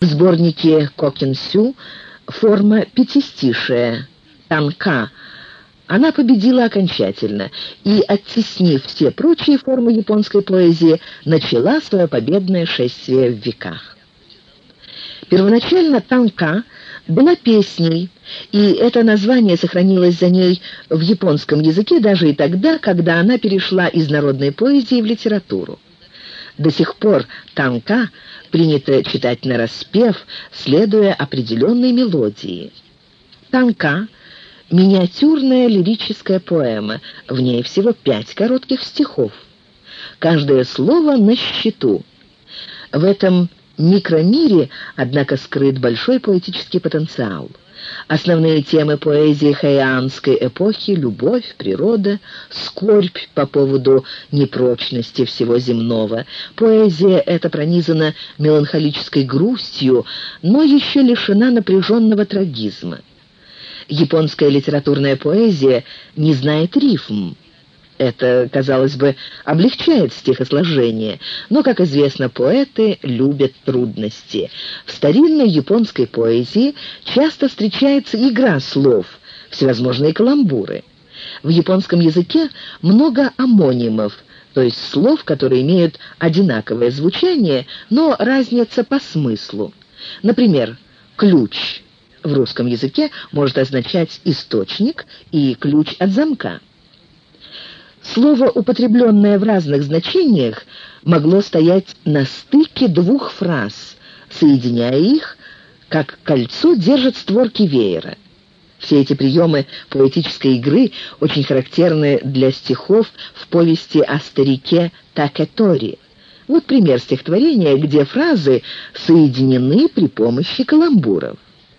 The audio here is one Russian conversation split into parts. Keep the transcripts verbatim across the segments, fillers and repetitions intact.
В сборнике Кокинсю форма пятистишия «танка». Она победила окончательно и, оттеснив все прочие формы японской поэзии, начала свое победное шествие в веках. Первоначально «танка» была песней, и это название сохранилось за ней в японском языке даже и тогда, когда она перешла из народной поэзии в литературу. До сих пор «танка» принято читать нараспев, следуя определенной мелодии. «Танка» — миниатюрная лирическая поэма, в ней всего пять коротких стихов. Каждое слово на счету. В этом микромире, однако, скрыт большой поэтический потенциал. Основные темы поэзии хэйанской эпохи — любовь, природа, скорбь по поводу непрочности всего земного. Поэзия эта пронизана меланхолической грустью, но еще лишена напряженного трагизма. Японская литературная поэзия не знает рифм. Это, казалось бы, облегчает стихосложение, но, как известно, поэты любят трудности. В старинной японской поэзии часто встречается игра слов, всевозможные каламбуры. В японском языке много омонимов, то есть слов, которые имеют одинаковое звучание, но разнятся по смыслу. Например, «ключ» в русском языке может означать «источник» и «ключ от замка». Слово, употребленное в разных значениях, могло стоять на стыке двух фраз, соединяя их, как кольцо держит створки веера. Все эти приемы поэтической игры очень характерны для стихов в повести о старике Такэтори. Вот пример стихотворения, где фразы соединены при помощи каламбуров.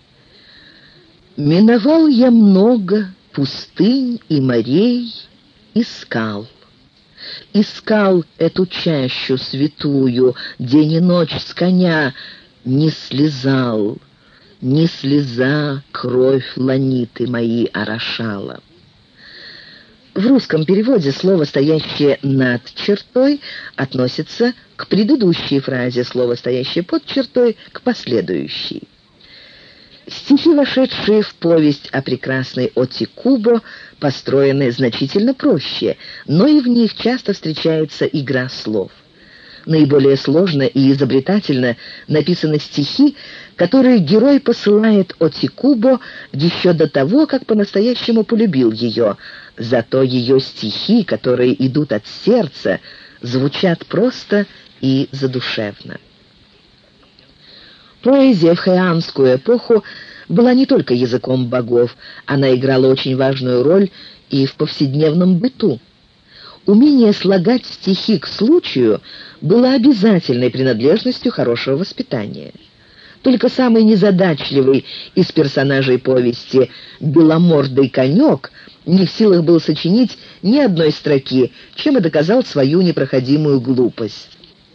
«Миновал я много пустынь и морей, искал, искал эту чащу святую, день и ночь с коня не слезал, не слеза кровь ланиты мои орошала». В русском переводе слово, стоящее над чертой, относится к предыдущей фразе, слово, стоящее под чертой, к последующей. Стихи, вошедшие в повесть о прекрасной Отикубо, построены значительно проще, но и в них часто встречается игра слов. Наиболее сложно и изобретательно написаны стихи, которые герой посылает Отикубо еще до того, как по-настоящему полюбил ее. Зато ее стихи, которые идут от сердца, звучат просто и задушевно. Поэзия в хэйанскую эпоху была не только языком богов, она играла очень важную роль и в повседневном быту. Умение слагать стихи к случаю было обязательной принадлежностью хорошего воспитания. Только самый незадачливый из персонажей повести, беломордый конек, не в силах был сочинить ни одной строки, чем и доказал свою непроходимую глупость.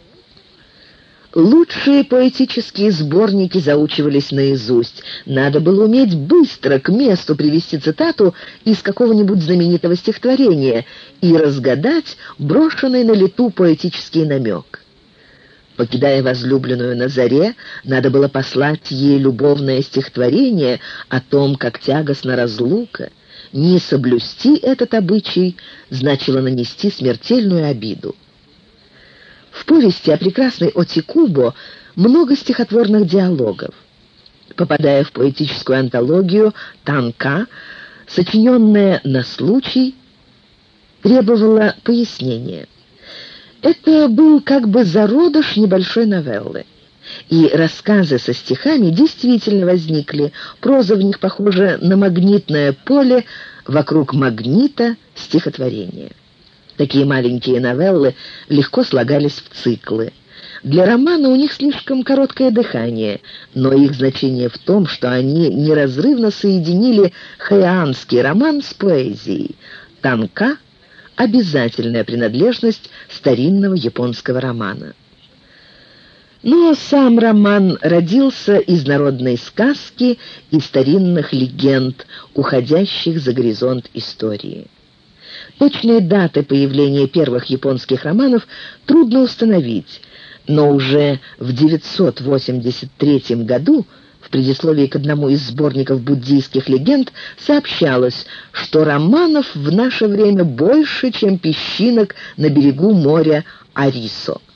Лучшие поэтические сборники заучивались наизусть. Надо было уметь быстро к месту привести цитату из какого-нибудь знаменитого стихотворения и разгадать брошенный на лету поэтический намек. Покидая возлюбленную на заре, надо было послать ей любовное стихотворение о том, как тягостна разлука. Не соблюсти этот обычай значило нанести смертельную обиду. В повести о прекрасной Отикубо много стихотворных диалогов. Попадая в поэтическую антологию, «Танка», сочиненная на случай, требовала пояснения. Это был как бы зародыш небольшой новеллы. И рассказы со стихами действительно возникли. Проза в них похожа на магнитное поле, вокруг магнита стихотворения. Такие маленькие новеллы легко слагались в циклы. Для романа у них слишком короткое дыхание, но их значение в том, что они неразрывно соединили хэйанский роман с поэзией. «Танка» — обязательная принадлежность старинного японского романа. Но сам роман родился из народной сказки и старинных легенд, уходящих за горизонт истории. Точные даты появления первых японских романов трудно установить. Но уже в девятьсот восемьдесят третьем году в предисловии к одному из сборников буддийских легенд сообщалось, что романов в наше время больше, чем песчинок на берегу моря Арисо.